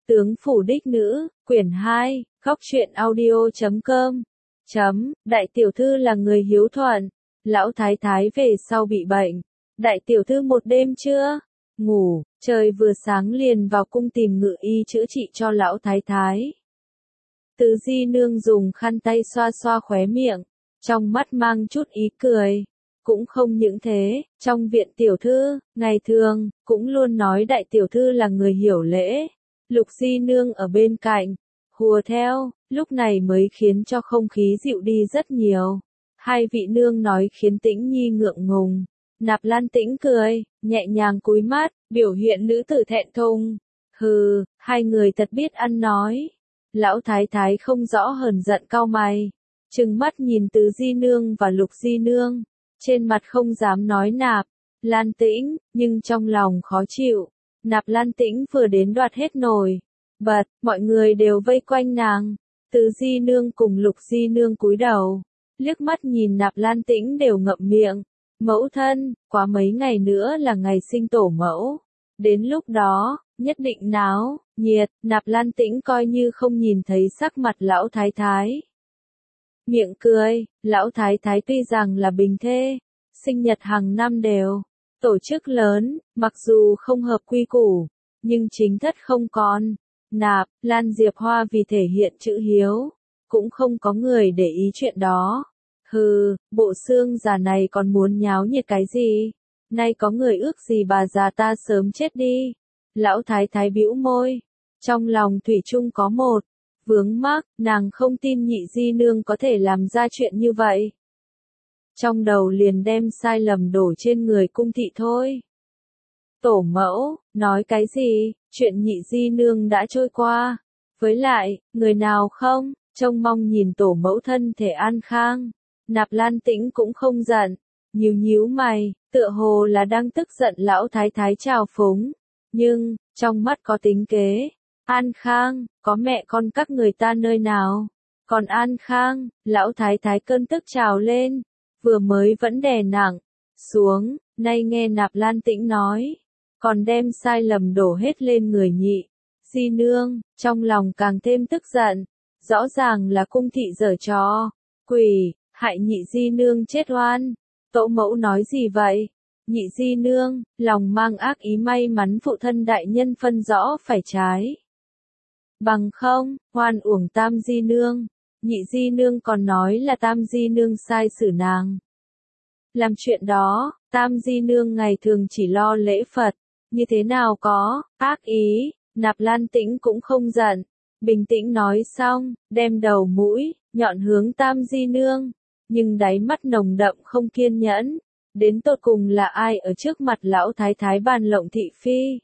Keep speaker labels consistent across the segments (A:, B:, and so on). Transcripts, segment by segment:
A: Tướng phủ đích nữ, quyển 2, góc truyện audio.com. Đại tiểu thư là người hiếu thuận. Lão thái thái về sau bị bệnh. Đại tiểu thư một đêm chưa ngủ, trời vừa sáng liền vào cung tìm ngự y chữa trị cho lão thái thái. Tứ di nương dùng khăn tay xoa xoa khóe miệng, trong mắt mang chút ý cười. Cũng không những thế, trong viện tiểu thư, ngày thường, cũng luôn nói đại tiểu thư là người hiểu lễ. Lục di nương ở bên cạnh, hùa theo, lúc này mới khiến cho không khí dịu đi rất nhiều. Hai vị nương nói khiến Tĩnh Nhi ngượng ngùng. Nạp Lan Tĩnh cười, nhẹ nhàng cúi mắt, biểu hiện nữ tử thẹn thùng. Hừ, hai người thật biết ăn nói. Lão thái thái không rõ hờn giận cau mày, trừng mắt nhìn Tứ di nương và Lục di nương, trên mặt không dám nói Nạp Lan Tĩnh, nhưng trong lòng khó chịu. Nạp Lan Tĩnh vừa đến đoạt hết nồi bật, mọi người đều vây quanh nàng. Tứ di nương cùng Lục di nương cúi đầu, liếc mắt nhìn Nạp Lan Tĩnh đều ngậm miệng. Mẫu thân, quá mấy ngày nữa là ngày sinh tổ mẫu. Đến lúc đó, nhất định náo nhiệt. Nạp Lan Tĩnh coi như không nhìn thấy sắc mặt lão thái thái. Miệng cười, lão thái thái tuy rằng là bình thê, sinh nhật hàng năm đều tổ chức lớn, mặc dù không hợp quy củ, nhưng chính thất không còn. Nạp Lan Diệp Hoa vì thể hiện chữ hiếu, cũng không có người để ý chuyện đó. Hừ, bộ xương già này còn muốn nháo nhiệt cái gì? Nay có người ước gì bà già ta sớm chết đi. Lão thái thái bĩu môi, trong lòng thủy chung có một vướng mắc, nàng không tin nhị di nương có thể làm ra chuyện như vậy. Trong đầu liền đem sai lầm đổ trên người cung thị thôi. Tổ mẫu, nói cái gì, chuyện nhị di nương đã trôi qua. Với lại, người nào không, trông mong nhìn tổ mẫu thân thể an khang. Nạp Lan Tĩnh cũng không giận, nhíu mày, tựa hồ là đang tức giận lão thái thái trào phúng. Nhưng, trong mắt có tính kế. An khang, có mẹ con các người ta nơi nào? Còn an khang, lão thái thái cơn tức trào lên. Vừa mới vẫn đè nặng xuống, nay nghe Nạp Lan Tĩnh nói, còn đem sai lầm đổ hết lên người nhị di nương, trong lòng càng thêm tức giận. Rõ ràng là cung thị giở trò, quỷ, hại nhị di nương chết oan. Tổ mẫu nói gì vậy? Nhị di nương, lòng mang ác ý may mắn phụ thân đại nhân phân rõ phải trái. Bằng không, oan uổng tam di nương. Nhị di nương còn nói là tam di nương sai xử nàng làm chuyện đó. Tam di nương ngày thường chỉ lo lễ Phật, như thế nào có ác ý. Nạp Lan Tĩnh cũng không giận, bình tĩnh nói xong, đem đầu mũi nhọn hướng tam di nương, nhưng đáy mắt nồng đậm không kiên nhẫn. Đến tột cùng là ai ở trước mặt lão thái thái bàn lộng thị phi?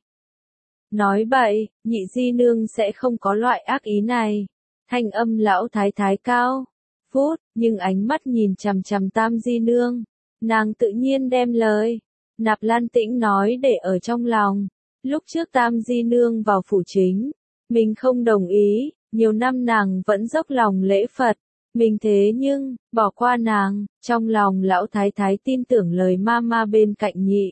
A: Nói bậy, nhị di nương sẽ không có loại ác ý này. Thanh âm lão thái thái cao vút, nhưng ánh mắt nhìn chằm chằm tam di nương. Nàng tự nhiên đem lời Nạp Lan Tĩnh nói để ở trong lòng. Lúc trước tam di nương vào phủ chính, mình không đồng ý, nhiều năm nàng vẫn dốc lòng lễ Phật. Mình thế nhưng, bỏ qua nàng. Trong lòng lão thái thái tin tưởng lời ma bên cạnh nhị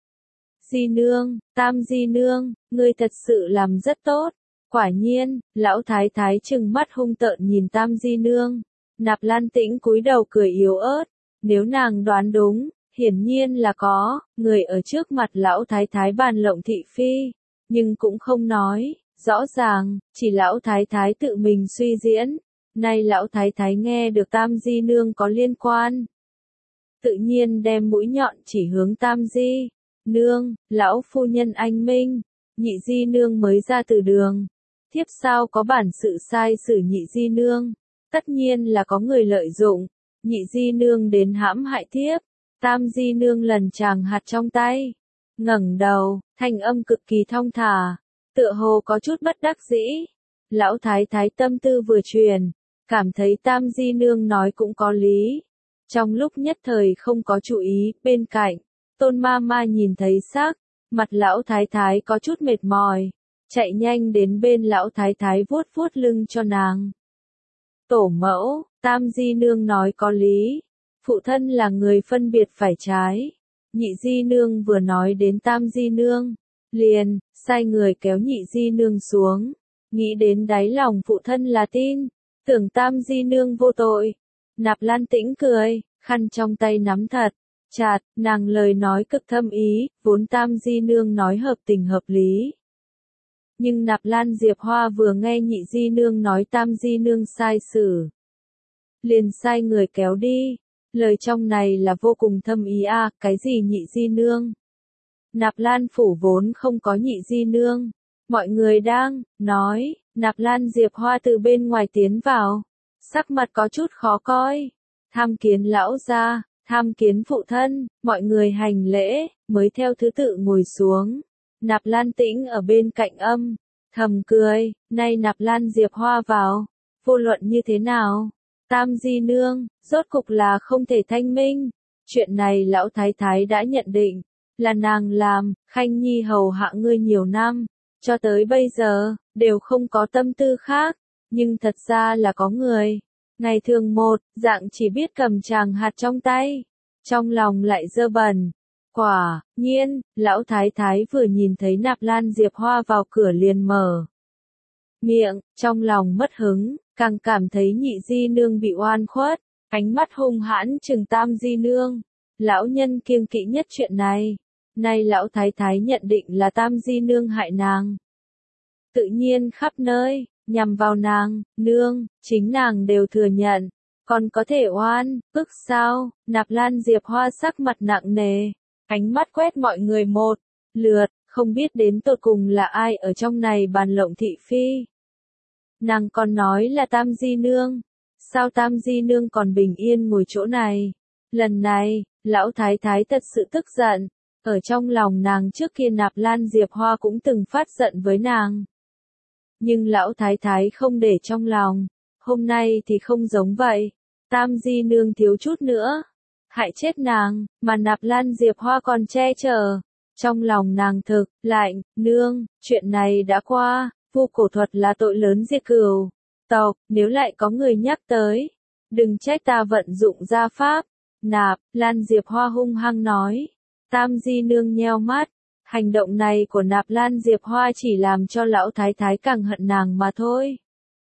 A: di nương. Tam di nương, ngươi thật sự làm rất tốt. Quả nhiên, lão thái thái trừng mắt hung tợn nhìn tam di nương. Nạp Lan Tĩnh cúi đầu cười yếu ớt. Nếu nàng đoán đúng, hiển nhiên là có người ở trước mặt lão thái thái bàn lộng thị phi, nhưng cũng không nói rõ ràng, chỉ lão thái thái tự mình suy diễn. Nay lão thái thái nghe được tam di nương có liên quan, tự nhiên đem mũi nhọn chỉ hướng tam di nương. Lão phu nhân anh minh, nhị di nương mới ra từ đường, thiếp sao có bản sự sai xử nhị di nương? Tất nhiên là có người lợi dụng nhị di nương đến hãm hại thiếp. Tam di nương lần chàng hạt trong tay, ngẩng đầu, thanh âm cực kỳ thong thả, tựa hồ có chút bất đắc dĩ. Lão thái thái tâm tư vừa truyền, cảm thấy tam di nương nói cũng có lý. Trong lúc nhất thời không có chú ý, bên cạnh, Tôn ma nhìn thấy sắc mặt lão thái thái có chút mệt mỏi, chạy nhanh đến bên lão thái thái vuốt vuốt lưng cho nàng. Tổ mẫu, tam di nương nói có lý. Phụ thân là người phân biệt phải trái. Nhị di nương vừa nói đến tam di nương, liền sai người kéo nhị di nương xuống. nghĩ đến đáy lòng phụ thân là tin, tưởng Tam Di Nương vô tội. Nạp Lan Tĩnh cười, khăn trong tay nắm thật chặt, nàng lời nói cực thâm ý, vốn Tam Di Nương nói hợp tình hợp lý. Nhưng Nạp Lan Diệp Hoa vừa nghe Nhị Di Nương nói Tam Di Nương sai xử, liền sai người kéo đi. Lời trong này là vô cùng thâm ý a, cái gì Nhị Di Nương? Nạp Lan phủ vốn không có Nhị Di Nương. Mọi người đang nói, Nạp Lan Diệp Hoa từ bên ngoài tiến vào, sắc mặt có chút khó coi. Tham kiến lão gia, tham kiến phụ thân, mọi người hành lễ, mới theo thứ tự ngồi xuống. Nạp Lan Tĩnh ở bên cạnh thầm cười, nay Nạp Lan Diệp Hoa vào, vô luận như thế nào, Tam Di Nương, rốt cục là không thể thanh minh. Chuyện này lão thái thái đã nhận định, là nàng làm, Khanh Nhi hầu hạ ngươi nhiều năm, cho tới bây giờ, đều không có tâm tư khác, nhưng thật ra là có người. Ngày thường một, dạng chỉ biết cầm tràng hạt trong tay, trong lòng lại dơ bẩn. Quả nhiên, lão thái thái vừa nhìn thấy Nạp Lan Diệp Hoa vào cửa liền mở miệng, trong lòng mất hứng, càng cảm thấy Nhị Di Nương bị oan khuất, ánh mắt hung hãn trừng Tam Di Nương. Lão nhân kiêng kỵ nhất chuyện này, nay lão thái thái nhận định là Tam Di Nương hại nàng. Tự nhiên khắp nơi, nhằm vào nàng, nương, chính nàng đều thừa nhận, còn có thể oan, ức sao? Nạp Lan Diệp Hoa sắc mặt nặng nề, ánh mắt quét mọi người một lượt, không biết đến tột cùng là ai ở trong này bàn lộng thị phi. Nàng còn nói là Tam Di Nương, sao Tam Di Nương còn bình yên ngồi chỗ này? Lần này, lão thái thái thật sự tức giận, ở trong lòng nàng trước kia Nạp Lan Diệp Hoa cũng từng phát giận với nàng. Nhưng lão thái thái không để trong lòng, hôm nay thì không giống vậy, Tam Di Nương thiếu chút nữa hại chết nàng, mà Nạp Lan Diệp Hoa còn che chở. Trong lòng nàng thực lạnh, nương, chuyện này đã qua, vu cổ thuật là tội lớn diệt cửu tộc, nếu lại có người nhắc tới, đừng trách ta vận dụng gia pháp. Nạp Lan Diệp Hoa hung hăng nói. Tam Di Nương nheo mắt, hành động này của Nạp Lan Diệp Hoa chỉ làm cho lão thái thái càng hận nàng mà thôi.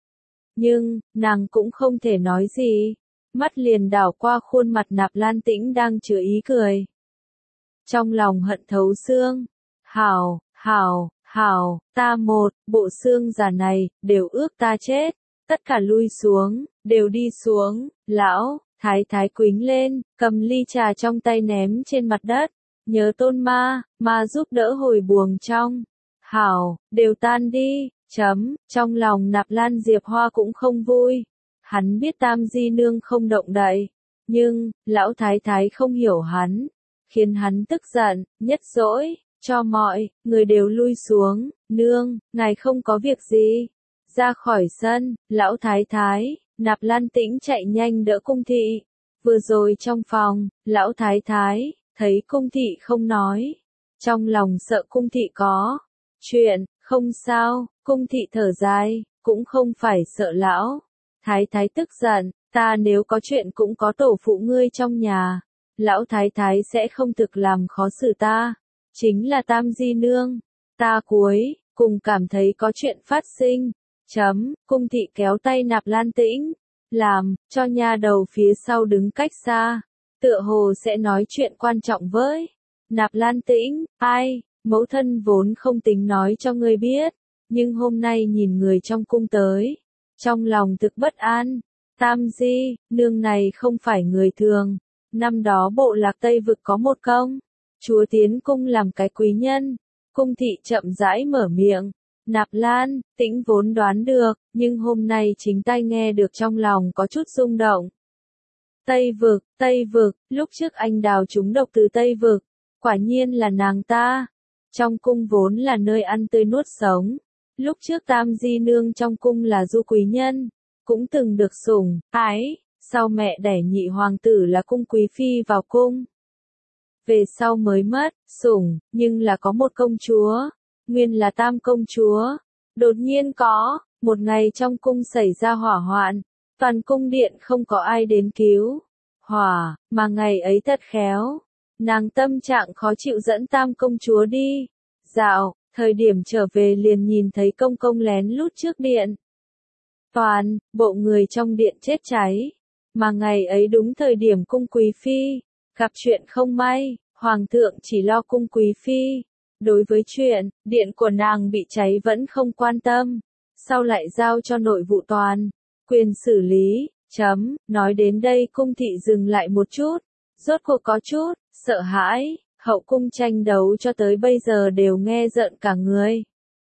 A: Nhưng, nàng cũng không thể nói gì, mắt liền đảo qua khuôn mặt Nạp Lan Tĩnh đang chứa ý cười. Trong lòng hận thấu xương, hảo, ta một, bộ xương già này, đều ước ta chết, tất cả lui xuống, đều đi xuống, lão thái thái quýnh lên, cầm ly trà trong tay ném trên mặt đất, nhớ tôn ma giúp đỡ hồi buồng trong. Hảo, đều tan đi, trong lòng Nạp Lan Diệp Hoa cũng không vui. Hắn biết Tam Di Nương không động đậy, nhưng, lão thái thái không hiểu hắn, khiến hắn tức giận, nhất dỗi, cho mọi người đều lui xuống, nương, ngài không có việc gì. Ra khỏi sân, lão thái thái, Nạp Lan Tĩnh chạy nhanh đỡ Cung thị. Vừa rồi trong phòng, lão thái thái, thấy Cung thị không nói, trong lòng sợ Cung thị có chuyện, không sao, Cung thị thở dài, cũng không phải sợ lão thái thái tức giận, ta nếu có chuyện cũng có tổ phụ ngươi trong nhà, lão thái thái sẽ không thực làm khó xử ta, chính là Tam Di Nương, ta cuối cùng cảm thấy có chuyện phát sinh. Cung thị kéo tay Nạp Lan Tĩnh, làm cho nha đầu phía sau đứng cách xa, tựa hồ sẽ nói chuyện quan trọng với Nạp Lan Tĩnh. Ai, mẫu thân vốn không tính nói cho ngươi biết, nhưng hôm nay nhìn người trong cung tới, trong lòng thực bất an. Tam Di Nương này không phải người thường, năm đó bộ lạc Tây Vực có một công chúa tiến cung làm cái quý nhân. Cung thị chậm rãi mở miệng. Nạp Lan Tĩnh vốn đoán được, nhưng hôm nay chính tai nghe được trong lòng có chút rung động. Tây Vực, lúc trước anh đào trúng độc từ Tây Vực, quả nhiên là nàng ta. Trong cung vốn là nơi ăn tươi nuốt sống. Lúc trước Tam Di Nương trong cung là du quý nhân, cũng từng được sủng ái, sau mẹ đẻ nhị hoàng tử là cung quý phi vào cung. Về sau mới mất sủng, nhưng là có một công chúa, nguyên là Tam công chúa. Đột nhiên có một ngày trong cung xảy ra hỏa hoạn, toàn cung điện không có ai đến cứu hỏa, mà ngày ấy thật khéo, nàng tâm trạng khó chịu dẫn Tam công chúa đi dạo, Thời điểm trở về liền nhìn thấy công công lén lút trước điện. Toàn bộ người trong điện chết cháy. Mà ngày ấy đúng thời điểm cung quý phi gặp chuyện không may, hoàng thượng chỉ lo cung quý phi. Đối với chuyện điện của nàng bị cháy vẫn không quan tâm, sau lại giao cho nội vụ Toàn quyền xử lý. Nói đến đây cung thị dừng lại một chút, rốt cuộc có chút sợ hãi. Hậu cung tranh đấu cho tới bây giờ đều nghe rợn cả người.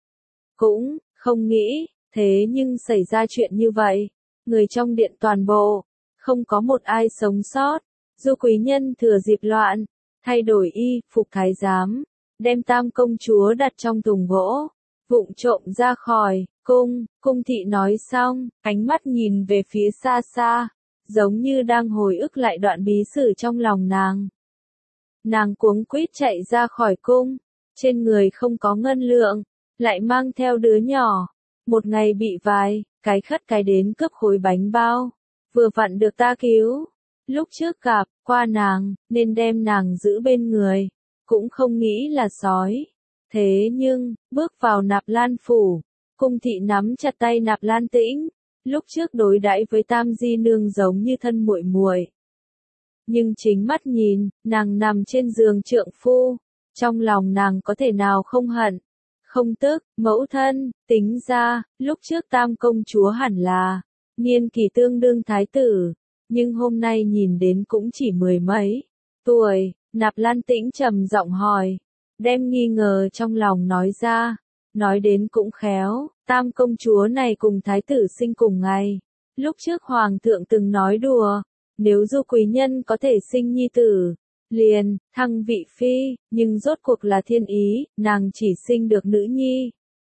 A: Cũng không nghĩ, thế nhưng xảy ra chuyện như vậy, người trong điện toàn bộ, không có một ai sống sót. Du quý nhân thừa dịp loạn, thay đổi y phục thái giám, đem tam công chúa đặt trong thùng gỗ, vụng trộm ra khỏi cung. Cung thị nói xong, ánh mắt nhìn về phía xa xa, giống như đang hồi ức lại đoạn bí sử trong lòng nàng. Nàng cuống quýt chạy ra khỏi cung, trên người không có ngân lượng, lại mang theo đứa nhỏ. Một ngày bị vài cái khất cái đến cướp khối bánh bao, vừa vặn được ta cứu. Lúc trước gặp qua nàng, nên đem nàng giữ bên người, cũng không nghĩ là sói. Thế nhưng, bước vào Nạp Lan phủ, cung thị nắm chặt tay Nạp Lan Tĩnh, lúc trước đối đãi với Tam Di nương giống như thân muội muội. Nhưng chính mắt nhìn, nàng nằm trên giường trượng phu, trong lòng nàng có thể nào không hận, không tức. Mẫu thân, tính ra, lúc trước tam công chúa hẳn là niên kỳ tương đương thái tử, nhưng hôm nay nhìn đến cũng chỉ mười mấy tuổi. Nạp Lan Tĩnh trầm giọng hỏi, đem nghi ngờ trong lòng nói ra. Nói đến cũng khéo, tam công chúa này cùng thái tử sinh cùng ngày. Lúc trước hoàng thượng từng nói đùa, nếu Du quý nhân có thể sinh nhi tử, liền thăng vị phi, nhưng rốt cuộc là thiên ý, nàng chỉ sinh được nữ nhi.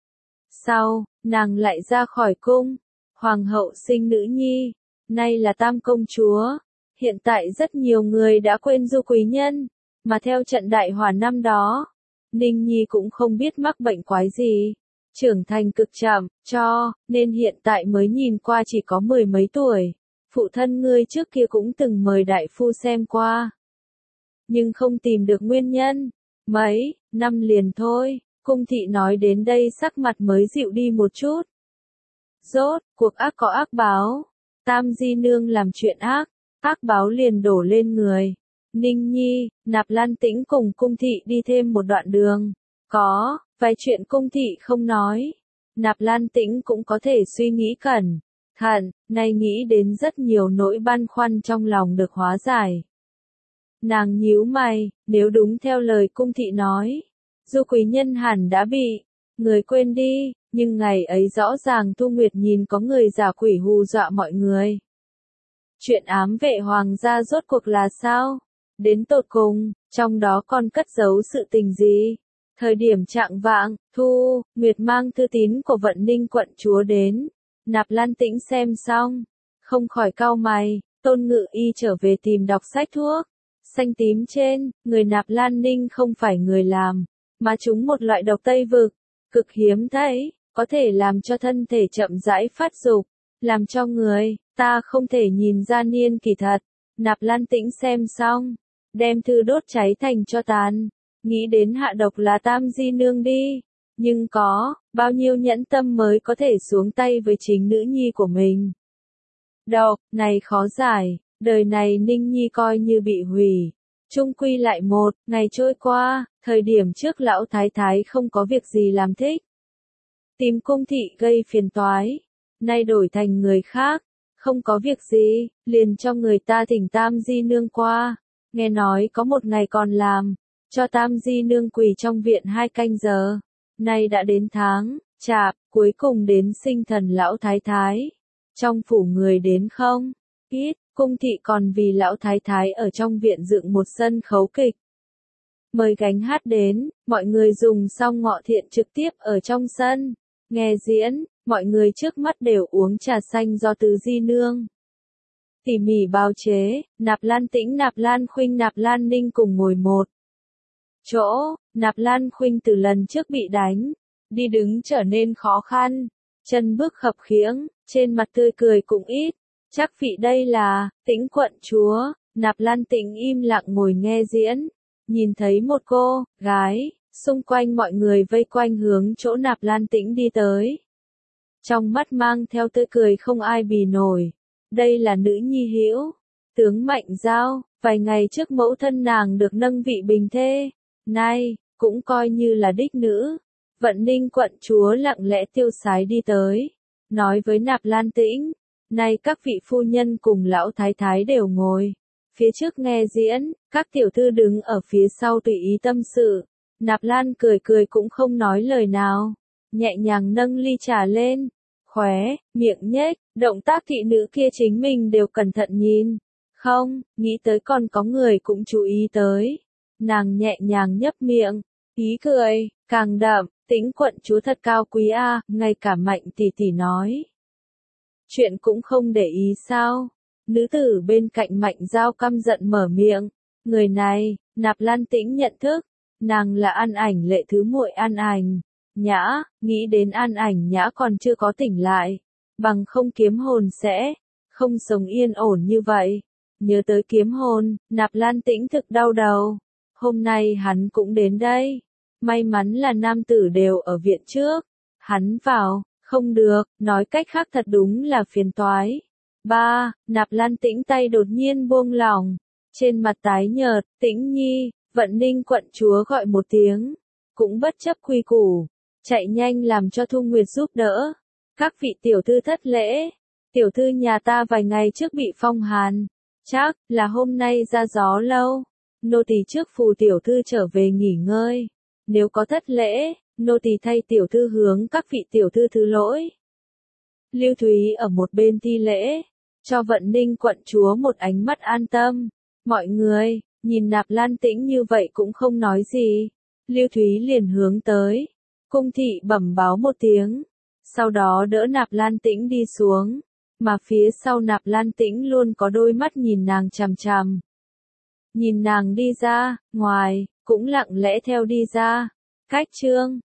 A: Sau, nàng lại ra khỏi cung, hoàng hậu sinh nữ nhi, nay là tam công chúa. Hiện tại rất nhiều người đã quên Du quý nhân, mà theo trận đại hỏa năm đó, Ninh Nhi cũng không biết mắc bệnh quái gì, trưởng thành cực chậm, nên hiện tại mới nhìn qua chỉ có mười mấy tuổi. Phụ thân ngươi trước kia cũng từng mời đại phu xem qua, nhưng không tìm được nguyên nhân. Mấy năm liền thôi. Cung thị nói đến đây sắc mặt mới dịu đi một chút. Rốt cuộc ác có ác báo, Tam Di nương làm chuyện ác, ác báo liền đổ lên người. Ninh Nhi, Nạp Lan Tĩnh cùng cung thị đi thêm một đoạn đường, có vài chuyện cung thị không nói, Nạp Lan Tĩnh cũng có thể suy nghĩ cẩn thận, nay nghĩ đến rất nhiều nỗi băn khoăn trong lòng được hóa giải. Nàng nhíu mày, nếu đúng theo lời cung thị nói, Du quý nhân hẳn đã bị người quên đi, nhưng ngày ấy rõ ràng Thu Nguyệt nhìn có người giả quỷ hù dọa mọi người. Chuyện ám vệ hoàng gia rốt cuộc là sao? Đến tột cùng, trong đó còn cất giấu sự tình gì? Thời điểm trạng vạng, Thu Nguyệt mang thư tín của Vận Ninh quận chúa đến. Nạp Lan Tĩnh xem xong, không khỏi cau mày. Tôn Ngự Y trở về tìm đọc sách thuốc. Xanh tím trên, người Nạp Lan Ninh không phải người làm, mà chúng một loại độc Tây Vực, cực hiếm thấy, có thể làm cho thân thể chậm rãi phát dục, làm cho người ta không thể nhìn ra niên kỳ thật. Nạp Lan Tĩnh xem xong, đem thư đốt cháy thành tro tàn, nghĩ đến hạ độc là Tam Di nương đi, nhưng có bao nhiêu nhẫn tâm mới có thể xuống tay với chính nữ nhi của mình. Độc này khó giải, đời này Ninh Nhi coi như bị hủy. Chung quy lại một ngày trôi qua, thời điểm trước lão thái thái không có việc gì làm thích, tìm cung thị gây phiền toái, nay đổi thành người khác, không có việc gì, liền cho người ta thỉnh Tam Di nương qua. Nghe nói có một ngày còn làm cho Tam Di nương quỳ trong viện 2 canh giờ. Nay đã đến tháng Chạp, cuối cùng đến sinh thần lão thái thái. Trong phủ người đến không ít, cung thị còn vì lão thái thái ở trong viện dựng một sân khấu kịch. Mời gánh hát đến, mọi người dùng xong ngọ thiện trực tiếp ở trong sân nghe diễn, mọi người trước mắt đều uống trà xanh do Tứ Di nương tỉ mỉ bào chế. Nạp Lan Tĩnh, Nạp Lan Khuynh, Nạp Lan Ninh cùng ngồi một chỗ. Nạp Lan Khuynh từ lần trước bị đánh, đi đứng trở nên khó khăn, chân bước khập khiễng, trên mặt tươi cười cũng ít. Chắc vị đây là Tĩnh quận chúa. Nạp Lan Tĩnh im lặng ngồi nghe diễn, nhìn thấy một cô gái Xung quanh mọi người vây quanh hướng chỗ Nạp Lan Tĩnh đi tới. Trong mắt mang theo tươi cười không ai bì nổi. Đây là nữ nhi Hữu tướng Mạnh Giao, vài ngày trước mẫu thân nàng được nâng vị bình thê, nay cũng coi như là đích nữ. Vận Ninh quận chúa lặng lẽ tiêu sái đi tới, nói với Nạp Lan Tĩnh, nay các vị phu nhân cùng lão thái thái đều ngồi phía trước nghe diễn, các tiểu thư đứng ở phía sau tùy ý tâm sự. Nạp Lan cười cười cũng không nói lời nào, nhẹ nhàng nâng ly trà lên, khóe miệng nhếch, động tác thị nữ kia chính mình đều cẩn thận nhìn. Không, nghĩ tới còn có người cũng chú ý tới. Nàng nhẹ nhàng nhấp miệng, ý cười càng đậm, Tĩnh quận chúa thật cao quý a, ngay cả Mạnh tỷ tỷ nói chuyện cũng không để ý sao? Nữ tử bên cạnh Mạnh Giao căm giận mở miệng, người này, Nạp Lan Tĩnh nhận thức, nàng là An Ảnh Lệ thứ muội An Ảnh Nhã, nghĩ đến An Ảnh Nhã còn chưa có tỉnh lại, bằng không kiếm hồn sẽ không sống yên ổn như vậy. Nhớ tới kiếm hồn, Nạp Lan Tĩnh thực đau đầu. Hôm nay hắn cũng đến đây. May mắn là nam tử đều ở viện trước. Hắn vào, không được, nói cách khác thật đúng là phiền toái. Nạp Lan Tĩnh tay đột nhiên buông lỏng. Trên mặt tái nhợt, Tĩnh nhi, Vận Ninh quận chúa gọi một tiếng. Cũng bất chấp quy củ. Chạy nhanh làm cho Thu Nguyệt giúp đỡ. Các vị tiểu thư thất lễ. Tiểu thư nhà ta vài ngày trước bị phong hàn. Chắc là hôm nay ra gió lâu. Nô tỳ trước phù tiểu thư trở về nghỉ ngơi. Nếu có thất lễ, nô tỳ thay tiểu thư hướng các vị tiểu thư thứ lỗi. Lưu Thúy ở một bên thi lễ, cho Vận Ninh quận chúa một ánh mắt an tâm. Mọi người, nhìn Nạp Lan Tĩnh như vậy cũng không nói gì. Lưu Thúy liền hướng tới. Cung thị bẩm báo một tiếng. Sau đó đỡ Nạp Lan Tĩnh đi xuống. Mà phía sau Nạp Lan Tĩnh luôn có đôi mắt nhìn nàng chằm chằm. Nhìn nàng đi ra, ngoài, cũng lặng lẽ theo đi ra. Cách chương